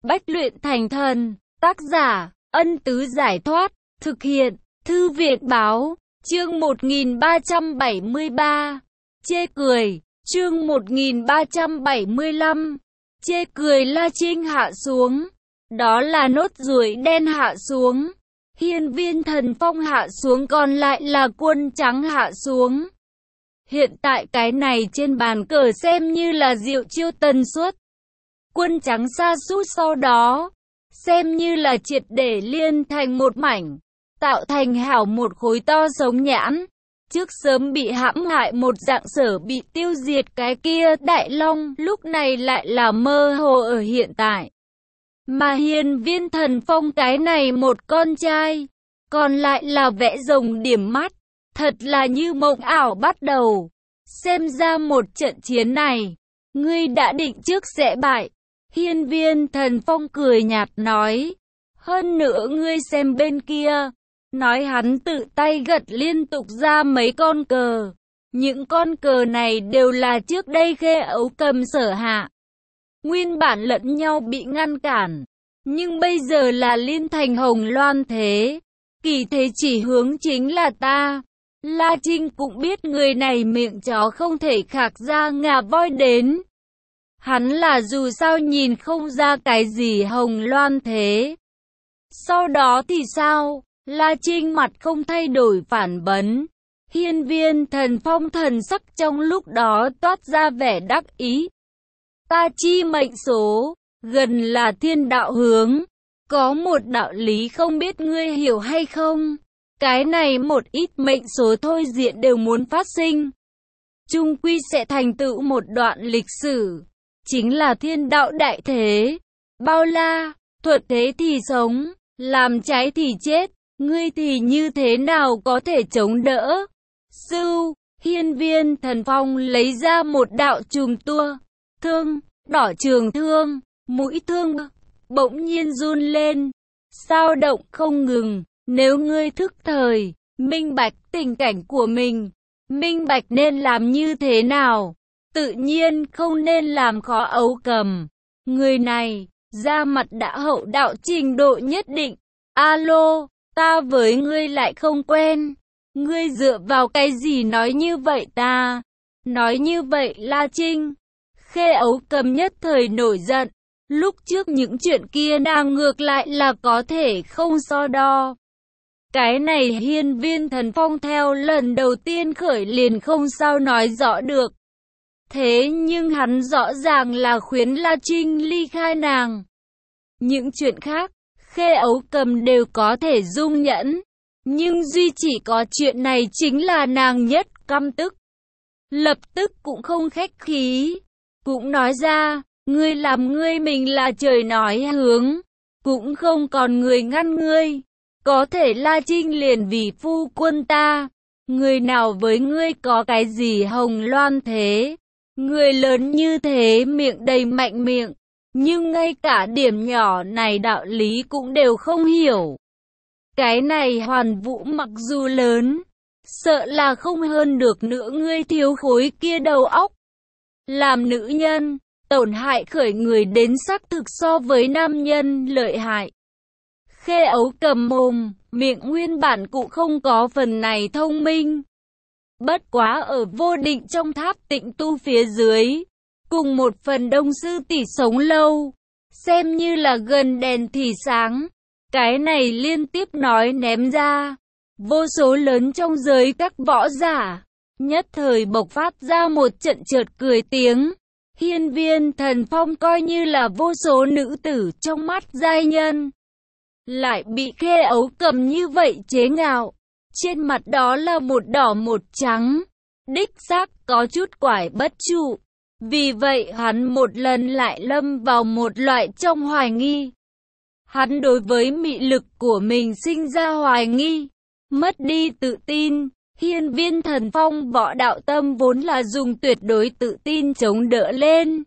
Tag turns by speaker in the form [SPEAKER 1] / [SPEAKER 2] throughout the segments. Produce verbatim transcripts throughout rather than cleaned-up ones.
[SPEAKER 1] Bách luyện thành thần. Tác giả, Ân Tứ Giải Thoát. Thực hiện, Thư viện Báo. Chương một nghìn ba trăm bảy mươi ba. Chê cười. Chương một nghìn ba trăm bảy mươi lăm. Chê cười. La Trinh hạ xuống. Đó là nốt ruồi đen hạ xuống. Hiên viên thần phong hạ xuống, còn lại là quân trắng hạ xuống. Hiện tại cái này trên bàn cờ xem như là diệu chiêu tần suất. Quân trắng sa sút sau đó, xem như là triệt để liên thành một mảnh, tạo thành hảo một khối to sống nhãn. Trước sớm bị hãm hại một dạng sở bị tiêu diệt cái kia đại long, lúc này lại là mơ hồ ở hiện tại. Mà hiên viên thần phong cái này một con trai, còn lại là vẽ rồng điểm mắt, thật là như mộng ảo bắt đầu. Xem ra một trận chiến này, ngươi đã định trước sẽ bại. Hiên viên thần phong cười nhạt nói, hơn nữa ngươi xem bên kia. Nói hắn tự tay gật liên tục ra mấy con cờ. Những con cờ này đều là trước đây Khê Ấu Cầm sở hạ. Nguyên bản lẫn nhau bị ngăn cản, nhưng bây giờ là liên thành hồng loan thế. Kỳ thế chỉ hướng chính là ta. La Trinh cũng biết người này miệng chó không thể khạc ra ngà voi đến. Hắn là dù sao nhìn không ra cái gì hồng loan thế. Sau đó thì sao? La Trinh mặt không thay đổi phản vấn. Hiên viên thần phong thần sắc trong lúc đó toát ra vẻ đắc ý. Ta chi mệnh số, gần là thiên đạo hướng. Có một đạo lý không biết ngươi hiểu hay không? Cái này một ít mệnh số thôi diện đều muốn phát sinh. Chung quy sẽ thành tựu một đoạn lịch sử. Chính là thiên đạo đại thế. Bao la, thuật thế thì sống, làm trái thì chết. Ngươi thì như thế nào có thể chống đỡ? Sưu, hiên viên thần phong lấy ra một đạo chùm tua. Thương, đỏ trường thương, mũi thương bỗng nhiên run lên. Sao động không ngừng. Nếu ngươi thức thời, minh bạch tình cảnh của mình, minh bạch nên làm như thế nào, tự nhiên không nên làm khó Ấu Cầm. Người này, ra mặt đã hậu đạo trình độ nhất định. Alo, ta với ngươi lại không quen. Ngươi dựa vào cái gì nói như vậy ta? Nói như vậy La Trinh. Khê Ấu Cầm nhất thời nổi giận. Lúc trước những chuyện kia nàng ngược lại là có thể không so đo. Cái này hiên viên thần phong theo lần đầu tiên khởi liền không sao nói rõ được. Thế nhưng hắn rõ ràng là khuyến La Trinh ly khai nàng. Những chuyện khác, Khê Ấu Cầm đều có thể dung nhẫn. Nhưng duy chỉ có chuyện này chính là nàng nhất căm tức. Lập tức cũng không khách khí. Cũng nói ra, ngươi làm ngươi mình là trời nói hướng. Cũng không còn người ngăn ngươi. Có thể La Trinh liền vì phu quân ta. Người nào với ngươi có cái gì hồng loan thế? Người lớn như thế miệng đầy mạnh miệng. Nhưng ngay cả điểm nhỏ này đạo lý cũng đều không hiểu. Cái này Hoàn Vũ mặc dù lớn, sợ là không hơn được nữa ngươi thiếu khối kia đầu óc. Làm nữ nhân, tổn hại khởi người đến xác thực so với nam nhân lợi hại. Khê Ấu Cầm mồm, miệng nguyên bản cũng không có phần này thông minh. Bất quá ở vô định trong tháp tịnh tu phía dưới, cùng một phần đông sư tỷ sống lâu, xem như là gần đèn thì sáng. Cái này liên tiếp nói ném ra, vô số lớn trong giới các võ giả, nhất thời bộc phát ra một trận chợt cười tiếng. Hiên viên thần phong coi như là vô số nữ tử trong mắt giai nhân, lại bị Khê Ấu Cầm như vậy chế ngạo. Trên mặt đó là một đỏ một trắng, đích xác có chút quải bất trụ. Vì vậy hắn một lần lại lâm vào một loại trong hoài nghi. Hắn đối với mị lực của mình sinh ra hoài nghi, mất đi tự tin. Hiên viên thần phong võ đạo tâm vốn là dùng tuyệt đối tự tin chống đỡ lên.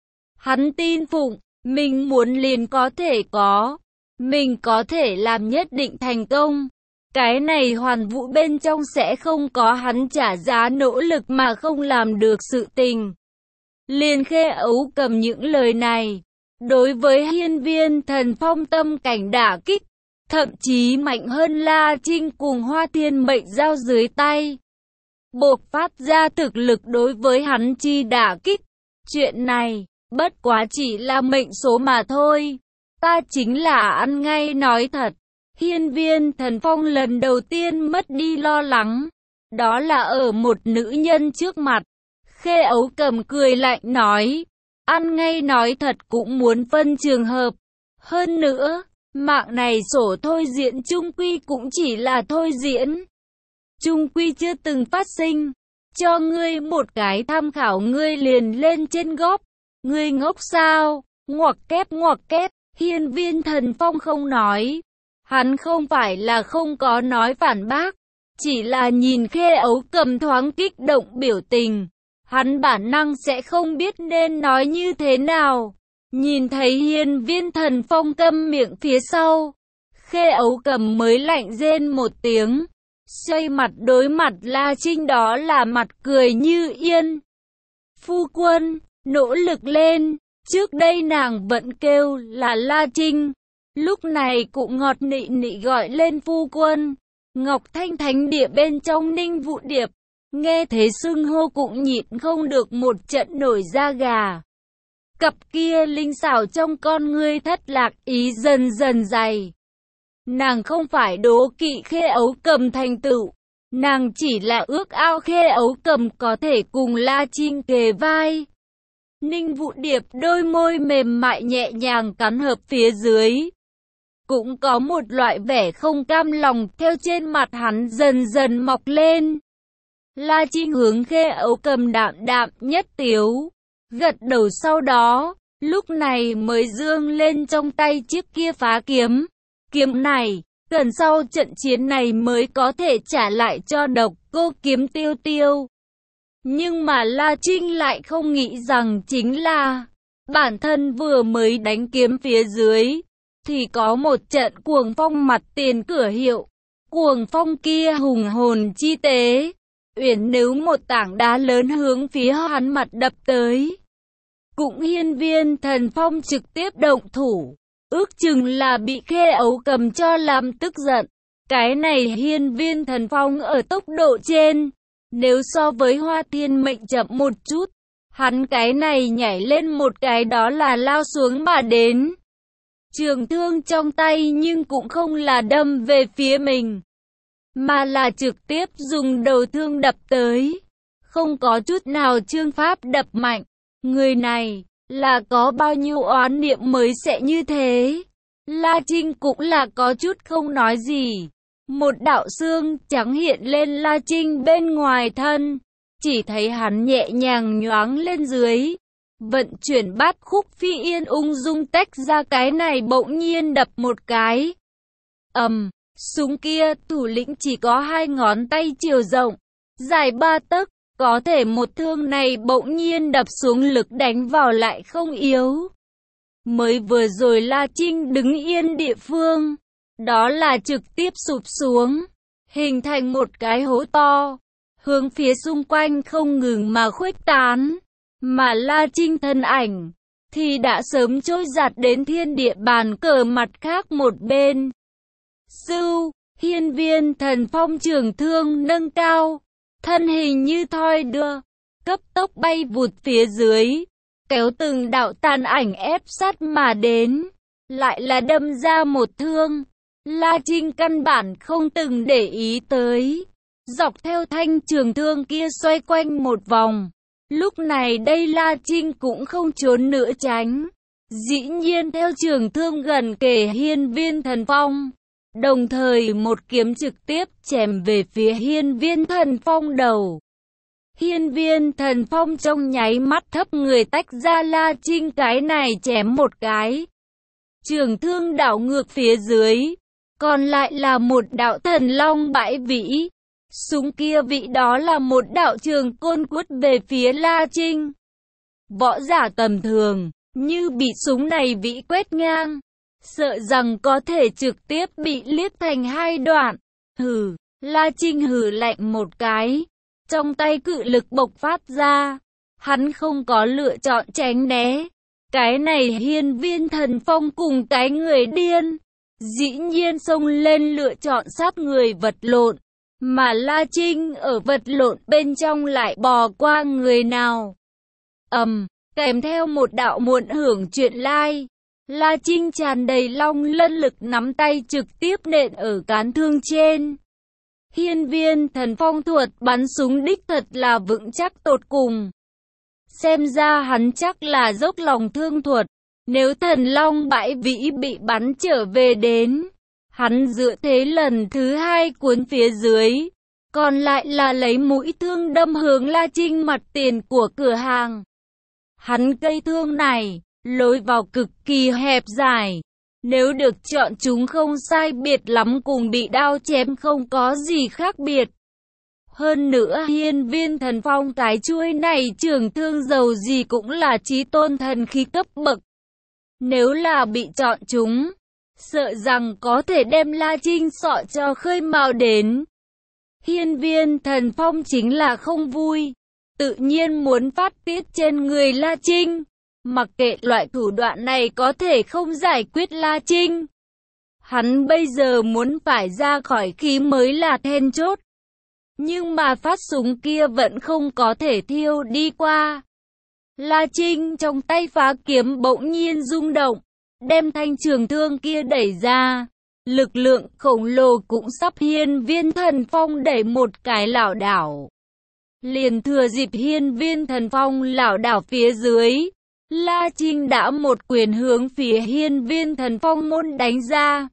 [SPEAKER 1] Hắn tin phụng, mình muốn liền có thể có, mình có thể làm nhất định thành công. Cái này Hoàn Vũ bên trong sẽ không có hắn trả giá nỗ lực mà không làm được sự tình. Liền Khê Ấu Cầm những lời này, Đối với hiên viên thần phong tâm cảnh đả kích, thậm chí mạnh hơn La Trinh cùng Hoa Thiên Mệnh giao dưới tay. Bộc phát ra thực lực đối với hắn chi đả kích. Chuyện này, bất quá chỉ là mệnh số mà thôi. Ta chính là ăn ngay nói thật. Hiên viên thần phong lần đầu tiên mất đi lo lắng. Đó là ở một nữ nhân trước mặt. Khê Ấu Cầm cười lạnh nói. Ăn ngay nói thật cũng muốn phân trường hợp. Hơn nữa, mạng này sổ thôi diễn chung quy cũng chỉ là thôi diễn. Chung quy chưa từng phát sinh. Cho ngươi một cái tham khảo ngươi liền lên trên góp. Ngươi ngốc sao? Ngoặc kép ngoặc kép. Hiên viên thần phong không nói. Hắn không phải là không có nói phản bác. Chỉ là nhìn Khê Ấu Cầm thoáng kích động biểu tình. Hắn bản năng sẽ không biết nên nói như thế nào. Nhìn thấy hiên viên thần phong câm miệng phía sau. Khê Ấu Cầm mới lạnh rên một tiếng. Xoay mặt đối mặt La Trinh đó là mặt cười như yên. Phu quân, nỗ lực lên. Trước đây nàng vẫn kêu là La Trinh. Lúc này cũng ngọt nị nị gọi lên phu quân. Ngọc Thanh Thánh Địa bên trong Ninh Vũ Điệp. Nghe thế xưng hô cũng nhịn không được một trận nổi da gà. Cặp kia linh xảo trong con ngươi thất lạc ý dần dần dày. Nàng không phải đố kỵ Khê Ấu Cầm thành tựu. Nàng chỉ là ước ao Khê Ấu Cầm có thể cùng La Trinh kề vai. Ninh Vũ Điệp đôi môi mềm mại nhẹ nhàng cắn hợp phía dưới. Cũng có một loại vẻ không cam lòng theo trên mặt hắn dần dần mọc lên. La Trinh hướng Khê Ấu Cầm đạm đạm nhất tiếu. Gật đầu sau đó, lúc này mới dương lên trong tay chiếc kia phá kiếm. Kiếm này, cần sau trận chiến này mới có thể trả lại cho Độc Cô Kiếm Tiêu Tiêu. Nhưng mà La Trinh lại không nghĩ rằng chính là bản thân vừa mới đánh kiếm phía dưới thì có một trận cuồng phong mặt tiền cửa hiệu. Cuồng phong kia hùng hồn chi tế, uyển nếu một tảng đá lớn hướng phía hắn mặt đập tới. Cũng hiên viên thần phong trực tiếp động thủ, ước chừng là bị Khê Ấu Cầm cho làm tức giận. Cái này hiên viên thần phong ở tốc độ trên, nếu so với Hoa Thiên Mệnh chậm một chút, hắn cái này nhảy lên một cái đó là lao xuống mà đến. Trường thương trong tay nhưng cũng không là đâm về phía mình, mà là trực tiếp dùng đầu thương đập tới. Không có chút nào chương pháp đập mạnh. Người này là có bao nhiêu oán niệm mới sẽ như thế. La Trinh cũng là có chút không nói gì. Một đạo xương trắng hiện lên La Trinh bên ngoài thân. Chỉ thấy hắn nhẹ nhàng nhoáng lên dưới. Vận chuyển bát khúc phi yên ung dung tách ra cái này bỗng nhiên đập một cái. Ầm, um, súng kia thủ lĩnh chỉ có hai ngón tay chiều rộng, dài ba tấc. Có thể một thương này bỗng nhiên đập xuống lực đánh vào lại không yếu. Mới vừa rồi La Trinh đứng yên địa phương, đó là trực tiếp sụp xuống, hình thành một cái hố to, hướng phía xung quanh không ngừng mà khuếch tán. Mà La Trinh thân ảnh thì đã sớm trôi giạt đến thiên địa bàn cờ mặt khác một bên. Sưu, hiên viên thần phong trường thương nâng cao, thân hình như thoi đưa, cấp tốc bay vụt phía dưới, kéo từng đạo tàn ảnh ép sát mà đến, lại là đâm ra một thương. La Trinh căn bản không từng để ý tới, dọc theo thanh trường thương kia xoay quanh một vòng. Lúc này đây La Trinh cũng không trốn nữa tránh, dĩ nhiên theo trường thương gần kề hiên viên thần phong. Đồng thời một kiếm trực tiếp chém về phía hiên viên thần phong đầu. Hiên viên thần phong trong nháy mắt thấp người tách ra La Trinh cái này chém một cái. Trường thương đảo ngược phía dưới. Còn lại là một đạo thần long bãi vĩ. Súng kia vị đó là một đạo trường côn quất về phía La Trinh. Võ giả tầm thường, như bị súng này vĩ quét ngang, sợ rằng có thể trực tiếp bị liếc thành hai đoạn. Hừ, La Trinh hừ lạnh một cái. Trong tay cự lực bộc phát ra. Hắn không có lựa chọn tránh né. Cái này hiên viên thần phong cùng cái người điên, dĩ nhiên xông lên lựa chọn sát người vật lộn, mà La Trinh ở vật lộn bên trong lại bò qua người nào. ầm, um, kèm theo một đạo muộn hưởng chuyện lai, La Trinh tràn đầy long lân lực nắm tay trực tiếp nện ở cán thương trên. Hiên viên thần phong thuật bắn súng đích thật là vững chắc tột cùng. Xem ra hắn chắc là dốc lòng thương thuật. Nếu thần long bãi vĩ bị bắn trở về đến, hắn dựa thế lần thứ hai cuốn phía dưới, còn lại là lấy mũi thương đâm hướng La Trinh mặt tiền của cửa hàng. Hắn cây thương này, lối vào cực kỳ hẹp dài, nếu được chọn chúng không sai biệt lắm cùng bị đao chém không có gì khác biệt. Hơn nữa hiên viên thần phong cái chuôi này trường thương dầu gì cũng là chí tôn thần khí cấp bậc. Nếu là bị chọn chúng, sợ rằng có thể đem La Trinh sọ cho khơi mào đến. Hiên viên thần phong chính là không vui, tự nhiên muốn phát tiết trên người La Trinh. Mặc kệ loại thủ đoạn này có thể không giải quyết La Trinh, hắn bây giờ muốn phải ra khỏi khí mới là then chốt. Nhưng mà phát súng kia vẫn không có thể thiêu đi qua. La Trinh trong tay phá kiếm bỗng nhiên rung động, đem thanh trường thương kia đẩy ra. Lực lượng khổng lồ cũng sắp hiên viên thần phong đẩy một cái lảo đảo. Liền thừa dịp hiên viên thần phong lảo đảo phía dưới, La Trinh đã một quyền hướng phía hiên viên thần phong môn đánh ra.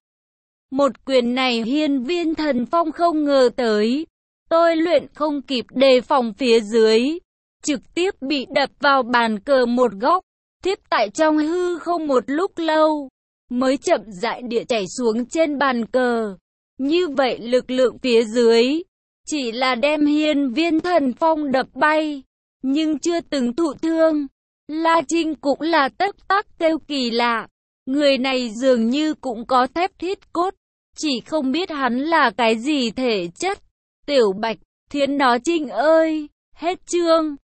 [SPEAKER 1] Một quyền này hiên viên thần phong không ngờ tới, tôi luyện không kịp đề phòng phía dưới, trực tiếp bị đập vào bàn cờ một góc, tiếp tại trong hư không một lúc lâu, mới chậm rãi địa chảy xuống trên bàn cờ. Như vậy lực lượng phía dưới, chỉ là đem hiên viên thần phong đập bay, nhưng chưa từng thụ thương. La Trinh cũng là tất tắc kêu kỳ lạ, người này dường như cũng có thép thiết cốt, chỉ không biết hắn là cái gì thể chất. Tiểu Bạch, Thiến nó Trinh ơi, hết chương.